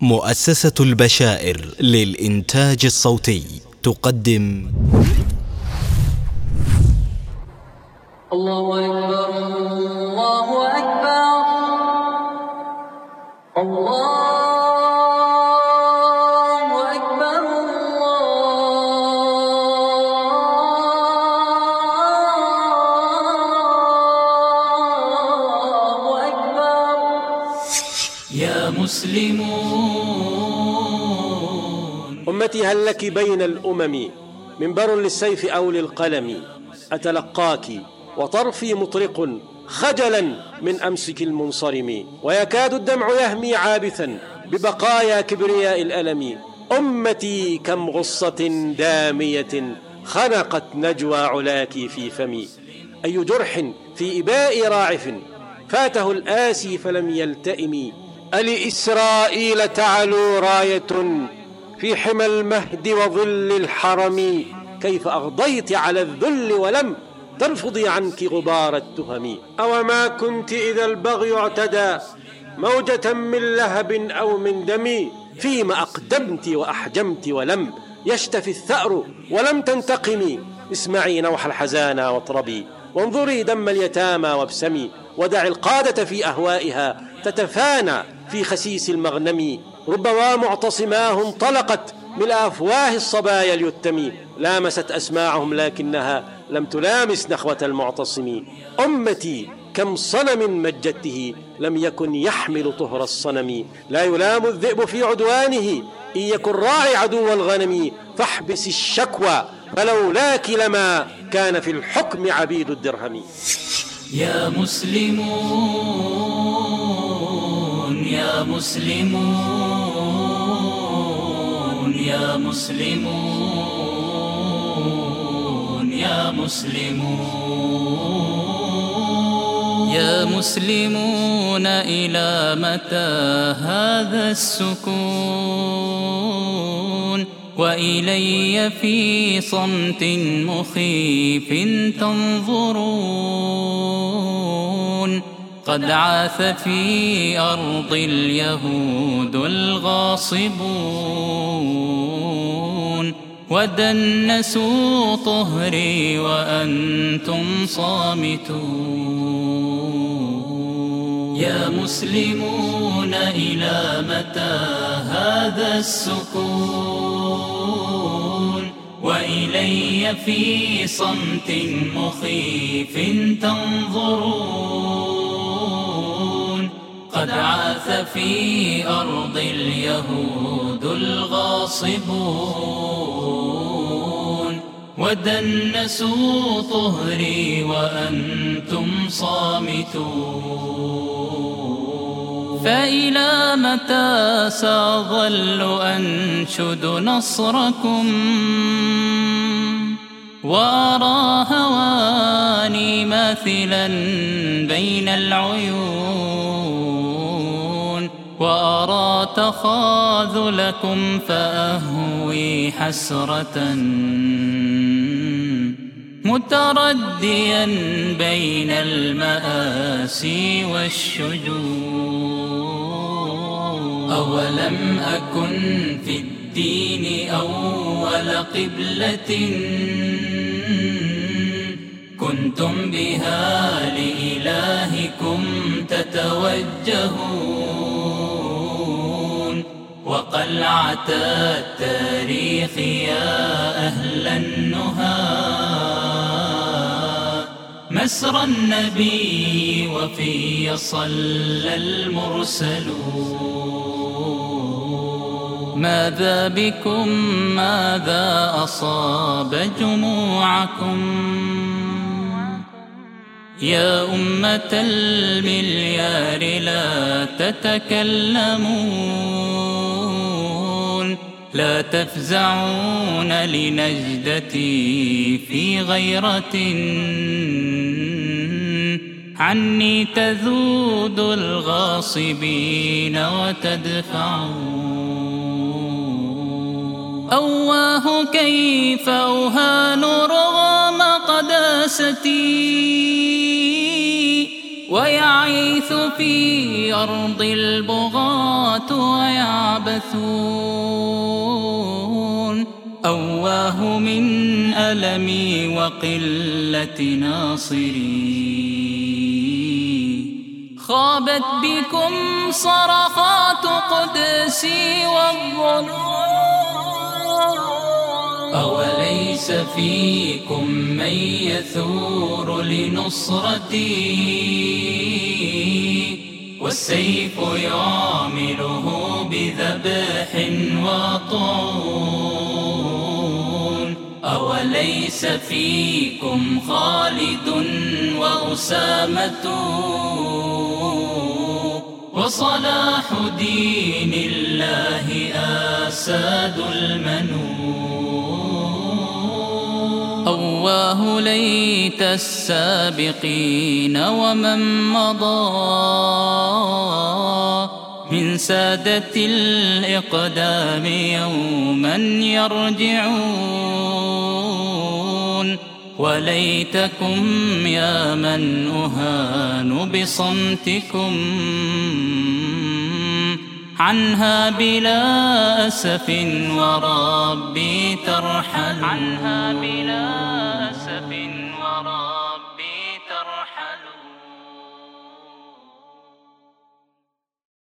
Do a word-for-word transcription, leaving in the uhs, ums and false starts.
مؤسسة البشائر للإنتاج الصوتي تقدم الله أكبر الله أكبر الله أكبر الله أكبر. يا مسلمون أمتي، هل لك بين الأمم منبر للسيف أو للقلم؟ أتلقاك وطرفي مطرق خجلا من أمسك المنصرم، ويكاد الدمع يهمي عابثا ببقايا كبرياء الألم. أمتي كم غصة دامية خنقت نجوى علاك في فمي، أي جرح في إباء راعف فاته الآسي فلم يلتئم. ألإسرائيل تعلو راية في حمى المهد وظل الحرم، كيف أغضيت على الذل ولم ترفضي عنك غبار التهم. أوما كنت إذا البغي اعتدى موجة من لهب أو من دم، فيما أقدمت وأحجمت ولم يشتفي الثأر ولم تنتقمي. اسمعي نوح الحزانى واطربي، وانظري دم اليتامى وابسمي، ودع القادة في أهوائها تتفانى في خسيس المغنم. ربما معتصماه انطلقت من أفواه الصبايا اليتم، لامست أسماعهم لكنها لم تلامس نخوة المعتصم. أمتي كم صنم مجدته لم يكن يحمل طهر الصنم، لا يلام الذئب في عدوانه إن يكن راعي عدو الغنم. فاحبس الشكوى فلولاك لما كان في الحكم عبيد الدرهم. يا مسلمون يا مسلمون يا مسلمون يا مسلمون يا مسلمون، إلى متى هذا السكون؟ وإلي في صمت مخيف تنظرون. قد عاث في أرض اليهود الغاصبون، ودنسوا طهري وأنتم صامتون. يا مسلمون، إلى متى هذا السكون؟ وإلي في صمت مخيف تنظرون. قد عاث في أرض اليهود الغاصبون، ودنسوا طهري وأنتم صامتون. فإلى متى سأظل أنشد نصركم وأرى هواني ماثلا بين العيون، وأرى تخاذلكم فأهوي حسرة مترديا بين المآسي والشجون. أولم أكن في الدين أول قبلة كنتم بها لإلهكم تتوجهون؟ وقلعة التاريخ يا أهل النهى، مسرى النبي وفي صلى المرسلون. ماذا بكم ماذا أصاب جموعكم؟ يا أمة المليار لا تتكلمون، لا تفزعون لنجدتي في غيرة، عني تذود الغاصبين وتدفعون. أواه كيف أوهان رغم قداستي، ويا يعيث في أرض البغاة ويعبثون. أواه من ألمي وقلة ناصري، خابت بكم صرخات قدسي والظنون. أوليس فيكم من يثور لنصرتي، والسيف يعامله بذبح وطعون. أوليس فيكم خالد وأسامة وصلاح دين الله آساد المنون. أواه ليت السابقين ومن مضى من سادة الإقدام يوما يرجعون. وليتكم يا من أهان بصمتكم عنها بلا أسف وربي ترحل عنها بلا